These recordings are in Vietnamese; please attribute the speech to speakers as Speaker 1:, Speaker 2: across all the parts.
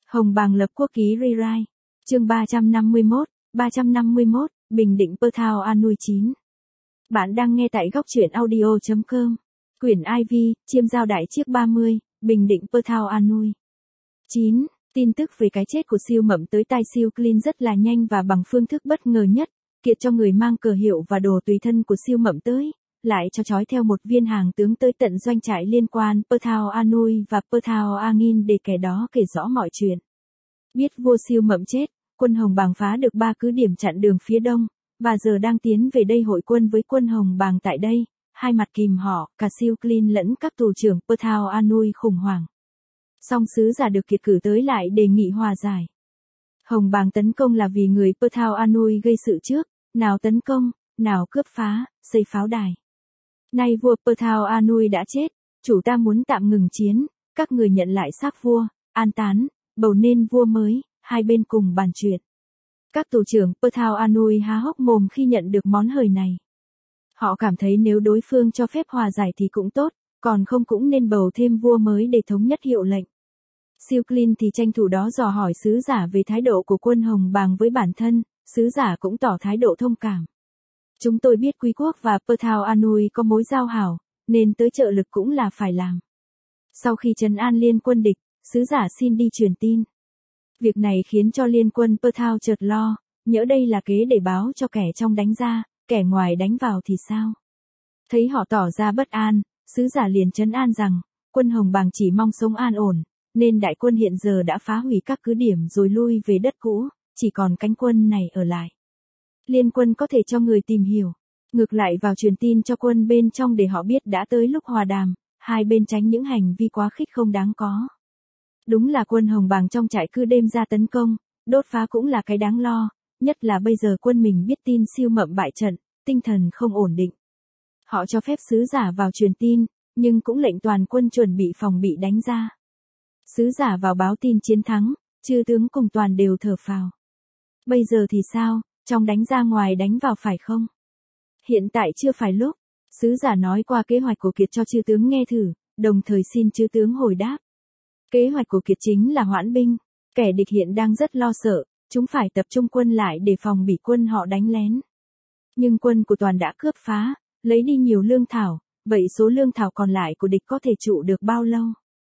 Speaker 1: Hồng Bàng lập quốc ký rewrite. Chương 351, Bình Định Perthao Anui 9. Bạn đang nghe tại góc truyện audio.com. Quyển IV, chiêm giao đại chiếc 30, Bình Định Perthao Anui 9. Tin tức về cái chết của siêu mậm tới tai siêu clean rất là nhanh và bằng phương thức bất ngờ nhất. Kiệt cho người mang cờ hiệu và đồ tùy thân của siêu mậm tới, lại cho trói theo một viên hàng tướng tới tận doanh trại liên quan Perthao Anui và Perthao Angin để kẻ đó kể rõ mọi chuyện. Biết vua siêu mậm chết, quân Hồng Bàng phá được 3 cứ điểm chặn đường phía đông, và giờ đang tiến về đây hội quân với quân Hồng Bàng tại đây, hai mặt kìm họ, cả siêu clean lẫn các tù trưởng Perthao Anui khủng hoảng. Song sứ giả được Kiệt cử tới lại đề nghị hòa giải. Hồng Bàng tấn công là vì người Perthao Anui gây sự trước, nào tấn công, nào cướp phá, xây pháo đài. Nay vua Perthao Anui đã chết, chủ ta muốn tạm ngừng chiến, các người nhận lại xác vua, an tán, bầu nên vua mới, hai bên cùng bàn chuyện. Các tù trưởng Perthao Anui há hốc mồm khi nhận được món hời này. Họ cảm thấy nếu đối phương cho phép hòa giải thì cũng tốt, còn không cũng nên bầu thêm vua mới để thống nhất hiệu lệnh. Siêu clean thì tranh thủ đó dò hỏi sứ giả về thái độ của quân Hồng Bàng với bản thân, sứ giả cũng tỏ thái độ thông cảm. Chúng tôi biết Quý quốc và Perthao Anui có mối giao hảo, nên tới trợ lực cũng là phải làm. Sau khi trấn an liên quân địch, sứ giả xin đi truyền tin. Việc này khiến cho liên quân Perthao chợt lo, nhỡ đây là kế để báo cho kẻ trong đánh ra, kẻ ngoài đánh vào thì sao? Thấy họ tỏ ra bất an, sứ giả liền trấn an rằng, quân Hồng Bàng chỉ mong sống an ổn, nên đại quân hiện giờ đã phá hủy các cứ điểm rồi lui về đất cũ, chỉ còn cánh quân này ở lại. Liên quân có thể cho người tìm hiểu, ngược lại vào truyền tin cho quân bên trong để họ biết đã tới lúc hòa đàm, hai bên tránh những hành vi quá khích không đáng có. Đúng là quân Hồng Bàng trong trại cứ đêm ra tấn công, đốt phá cũng là cái đáng lo, nhất là bây giờ quân mình biết tin siêu mậm bại trận, tinh thần không ổn định. Họ cho phép sứ giả vào truyền tin, nhưng cũng lệnh toàn quân chuẩn bị phòng bị đánh ra. Sứ giả vào báo tin chiến thắng, chư tướng cùng toàn đều thở phào. Bây giờ thì sao, trong đánh ra ngoài đánh vào phải không? Hiện tại chưa phải lúc, sứ giả nói qua kế hoạch của Kiệt cho chư tướng nghe thử, đồng thời xin chư tướng hồi đáp. Kế hoạch của Kiệt chính là hoãn binh, kẻ địch hiện đang rất lo sợ, chúng phải tập trung quân lại để phòng bị quân họ đánh lén. Nhưng quân của toàn đã cướp phá, lấy đi nhiều lương thảo, vậy số lương thảo còn lại của địch có thể trụ được bao lâu?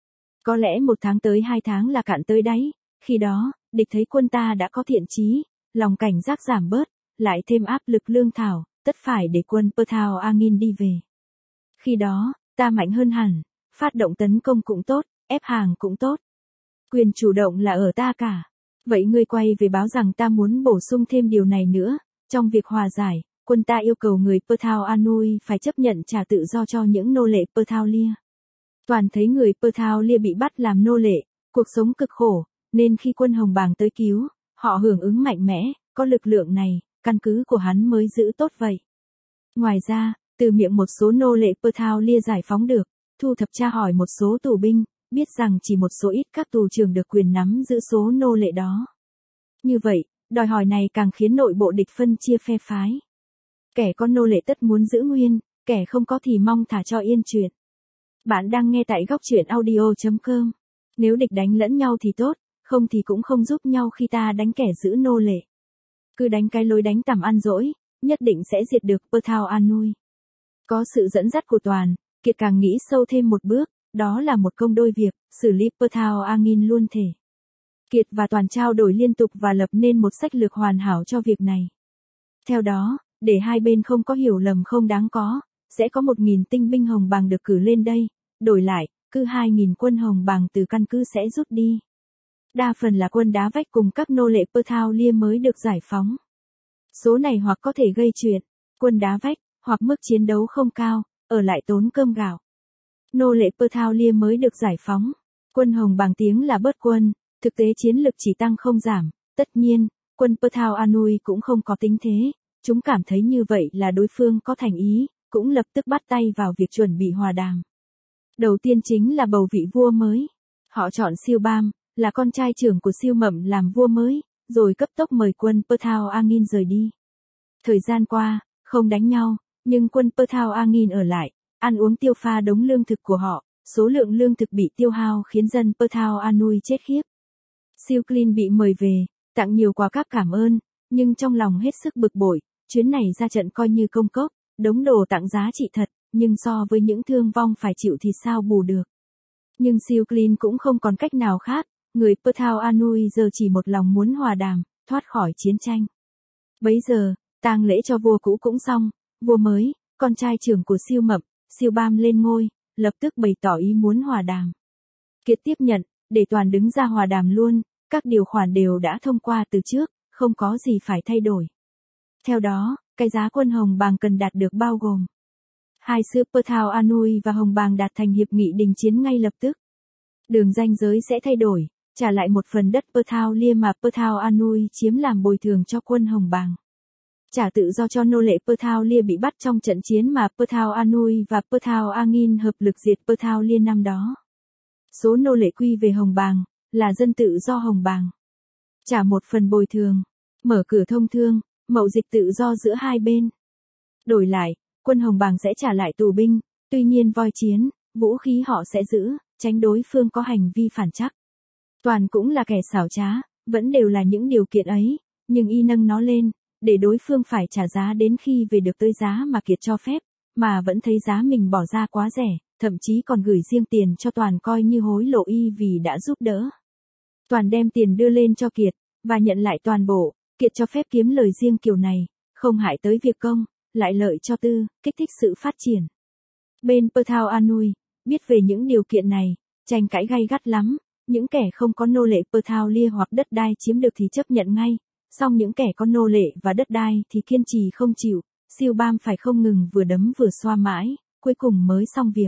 Speaker 1: Có lẽ 1 tháng tới 2 tháng là cạn tới đáy, khi đó, địch thấy quân ta đã có thiện chí, lòng cảnh giác giảm bớt, lại thêm áp lực lương thảo, tất phải để quân Perthao Angin đi về. Khi đó, ta mạnh hơn hẳn, phát động tấn công cũng tốt, ép hàng cũng tốt. Quyền chủ động là ở ta cả. Vậy ngươi quay về báo rằng ta muốn bổ sung thêm điều này nữa, trong việc hòa giải, quân ta yêu cầu người Perthao Anui phải chấp nhận trả tự do cho những nô lệ Perthao Lia. Toàn thấy người Perthao Lia bị bắt làm nô lệ, cuộc sống cực khổ, nên khi quân Hồng Bàng tới cứu, họ hưởng ứng mạnh mẽ, có lực lượng này, căn cứ của hắn mới giữ tốt vậy. Ngoài ra, từ miệng một số nô lệ Perthao Lia giải phóng được, thu thập tra hỏi một số tù binh, biết rằng chỉ một số ít các tù trưởng được quyền nắm giữ số nô lệ đó. Như vậy, đòi hỏi này càng khiến nội bộ địch phân chia phe phái. Kẻ có nô lệ tất muốn giữ nguyên, kẻ không có thì mong thả cho yên chuyện. Bạn đang nghe tại góc truyện audio.com. Nếu địch đánh lẫn nhau thì tốt, không thì cũng không giúp nhau khi ta đánh kẻ giữ nô lệ. Cứ đánh cái lối đánh tầm ăn dỗi, nhất định sẽ diệt được Perthao Anui. Có sự dẫn dắt của toàn, Kiệt càng nghĩ sâu thêm một bước, đó là một công đôi việc, xử lý Perthao Angin luôn thể. Kiệt và toàn trao đổi liên tục và lập nên một sách lược hoàn hảo cho việc này. Theo đó, để hai bên không có hiểu lầm không đáng có, sẽ có 1.000 tinh binh Hồng Bàng được cử lên đây, đổi lại, cứ 2.000 quân Hồng Bàng từ căn cứ sẽ rút đi. Đa phần là quân đá vách cùng các nô lệ Perthao Lia mới được giải phóng. Số này hoặc có thể gây chuyện, quân đá vách, hoặc mức chiến đấu không cao, ở lại tốn cơm gạo. Nô lệ Perthao Lia mới được giải phóng. Quân Hồng Bàng tiếng là bớt quân, thực tế chiến lực chỉ tăng không giảm. Tất nhiên, quân Perthao Anui cũng không có tính thế. Chúng cảm thấy như vậy là đối phương có thành ý, cũng lập tức bắt tay vào việc chuẩn bị hòa đàm. Đầu tiên chính là bầu vị vua mới. Họ chọn Siêu Bam, là con trai trưởng của Siêu Mậm làm vua mới, rồi cấp tốc mời quân Perthao Angin rời đi. Thời gian qua, không đánh nhau, nhưng quân Perthao Angin ở lại, ăn uống tiêu pha đống lương thực của họ, số lượng lương thực bị tiêu hao khiến dân Perthao Anui chết khiếp. Siêu Clean bị mời về, tặng nhiều quà cáp cảm ơn, nhưng trong lòng hết sức bực bội, chuyến này ra trận coi như công cốc, đống đồ tặng giá trị thật, nhưng so với những thương vong phải chịu thì sao bù được. Nhưng Siêu Clean cũng không còn cách nào khác, người Perthao Anui giờ chỉ một lòng muốn hòa đàm, thoát khỏi chiến tranh. Bấy giờ, tang lễ cho vua cũ cũng xong, vua mới, con trai trưởng của Siêu Mập, Siêu Bam lên ngôi, lập tức bày tỏ ý muốn hòa đàm. Kiệt tiếp nhận, để toàn đứng ra hòa đàm luôn, các điều khoản đều đã thông qua từ trước, không có gì phải thay đổi. Theo đó, cái giá quân Hồng Bàng cần đạt được bao gồm hai xứ Perthao Anui và Hồng Bàng đạt thành hiệp nghị đình chiến ngay lập tức. Đường ranh giới sẽ thay đổi, trả lại một phần đất Perthao Lia mà Perthao Anui chiếm làm bồi thường cho quân Hồng Bàng. Trả tự do cho nô lệ Perthao Lia bị bắt trong trận chiến mà Perthao Anui và Perthao Angin hợp lực diệt Perthao Lia năm đó. Số nô lệ quy về Hồng Bàng, là dân tự do Hồng Bàng. Trả một phần bồi thường, mở cửa thông thương, mậu dịch tự do giữa hai bên. Đổi lại, quân Hồng Bàng sẽ trả lại tù binh, tuy nhiên voi chiến, vũ khí họ sẽ giữ, tránh đối phương có hành vi phản trắc. Toàn cũng là kẻ xảo trá, vẫn đều là những điều kiện ấy, nhưng y nâng nó lên, để đối phương phải trả giá đến khi về được tới giá mà Kiệt cho phép, mà vẫn thấy giá mình bỏ ra quá rẻ, thậm chí còn gửi riêng tiền cho Toàn coi như hối lộ y vì đã giúp đỡ. Toàn đem tiền đưa lên cho Kiệt, và nhận lại toàn bộ, Kiệt cho phép kiếm lời riêng kiểu này, không hại tới việc công, lại lợi cho tư, kích thích sự phát triển. Bên Perthao Anui, biết về những điều kiện này, tranh cãi gay gắt lắm, những kẻ không có nô lệ Perthao Lia hoặc đất đai chiếm được thì chấp nhận ngay, song những kẻ có nô lệ và đất đai thì kiên trì không chịu, Siêu Bam phải không ngừng vừa đấm vừa xoa mãi, cuối cùng mới xong việc.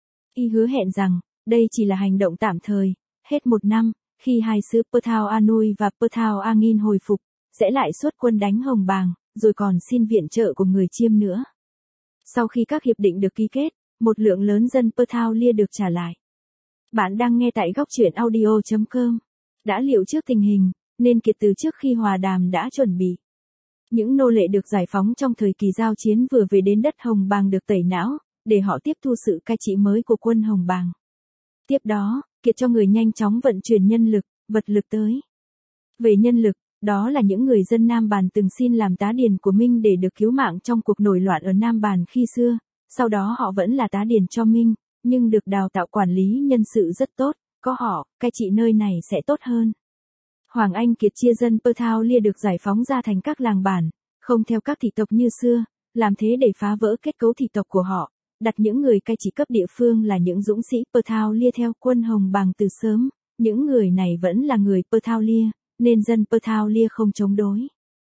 Speaker 1: Y hứa hẹn rằng, đây chỉ là hành động tạm thời, hết một năm, khi hai xứ Perthao Anui và Perthao Angin hồi phục, sẽ lại xuất quân đánh Hồng Bàng, rồi còn xin viện trợ của người Chiêm nữa. Sau khi các hiệp định được ký kết, một lượng lớn dân Perthao Lia được trả lại. Bạn đang nghe tại góc truyện audio.com. Đã liệu trước tình hình, nên Kiệt từ trước khi hòa đàm đã chuẩn bị. Những nô lệ được giải phóng trong thời kỳ giao chiến vừa về đến đất Hồng Bàng được tẩy não, để họ tiếp thu sự cai trị mới của quân Hồng Bàng. Tiếp đó, Kiệt cho người nhanh chóng vận chuyển nhân lực, vật lực tới. Về nhân lực, đó là những người dân Nam Bàn từng xin làm tá điền của Minh để được cứu mạng trong cuộc nổi loạn ở Nam Bàn khi xưa, sau đó họ vẫn là tá điền cho Minh, nhưng được đào tạo quản lý nhân sự rất tốt, có họ, cai trị nơi này sẽ tốt hơn. Hoàng Anh Kiệt chia dân Perthao Lia được giải phóng ra thành các làng bản, không theo các thị tộc như xưa, làm thế để phá vỡ kết cấu thị tộc của họ, đặt những người cai trị cấp địa phương là những dũng sĩ Perthao Lia theo quân Hồng Bàng từ sớm, những người này vẫn là người Perthao Lia, nên dân Perthao Lia không chống đối.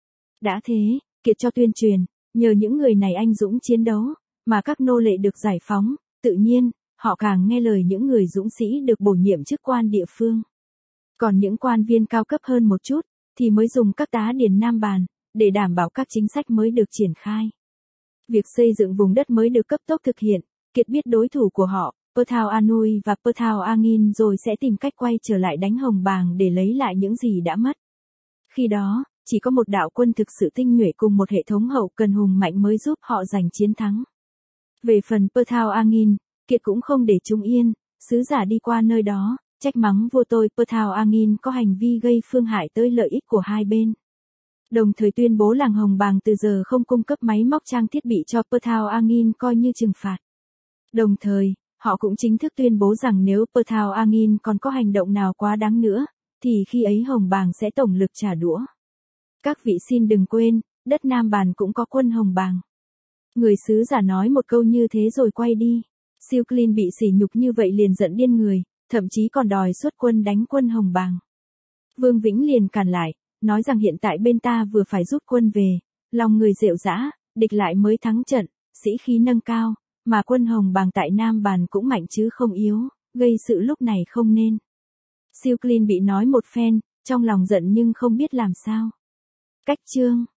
Speaker 1: Đã thế, Kiệt cho tuyên truyền, nhờ những người này anh dũng chiến đấu, mà các nô lệ được giải phóng, tự nhiên, họ càng nghe lời những người dũng sĩ được bổ nhiệm chức quan địa phương. Còn những quan viên cao cấp hơn một chút, thì mới dùng các tá điền Nam Bàn, để đảm bảo các chính sách mới được triển khai. Việc xây dựng vùng đất mới được cấp tốc thực hiện, Kiệt biết đối thủ của họ, Perthao Anui và Perthao Angin rồi sẽ tìm cách quay trở lại đánh Hồng Bàng để lấy lại những gì đã mất. Khi đó, chỉ có một đạo quân thực sự tinh nhuệ cùng một hệ thống hậu cần hùng mạnh mới giúp họ giành chiến thắng. Về phần Perthao Angin, Kiệt cũng không để chúng yên, sứ giả đi qua nơi đó, trách mắng vua tôi Perthao Angin có hành vi gây phương hại tới lợi ích của hai bên. Đồng thời tuyên bố làng Hồng Bàng từ giờ không cung cấp máy móc trang thiết bị cho Perthao Angin coi như trừng phạt. Đồng thời, họ cũng chính thức tuyên bố rằng nếu Perthao Angin còn có hành động nào quá đáng nữa, thì khi ấy Hồng Bàng sẽ tổng lực trả đũa. Các vị xin đừng quên, đất Nam Bàn cũng có quân Hồng Bàng. Người sứ giả nói một câu như thế rồi quay đi. Siêu Clean bị sỉ nhục như vậy liền giận điên người, thậm chí còn đòi xuất quân đánh quân Hồng Bàng. Vương Vĩnh liền cản lại, nói rằng hiện tại bên ta vừa phải rút quân về, lòng người rệu rã, địch lại mới thắng trận, sĩ khí nâng cao, mà quân Hồng Bàng tại Nam Bàn cũng mạnh chứ không yếu, gây sự lúc này không nên. Siêu Clean bị nói một phen, trong lòng giận nhưng không biết làm sao. Cách chương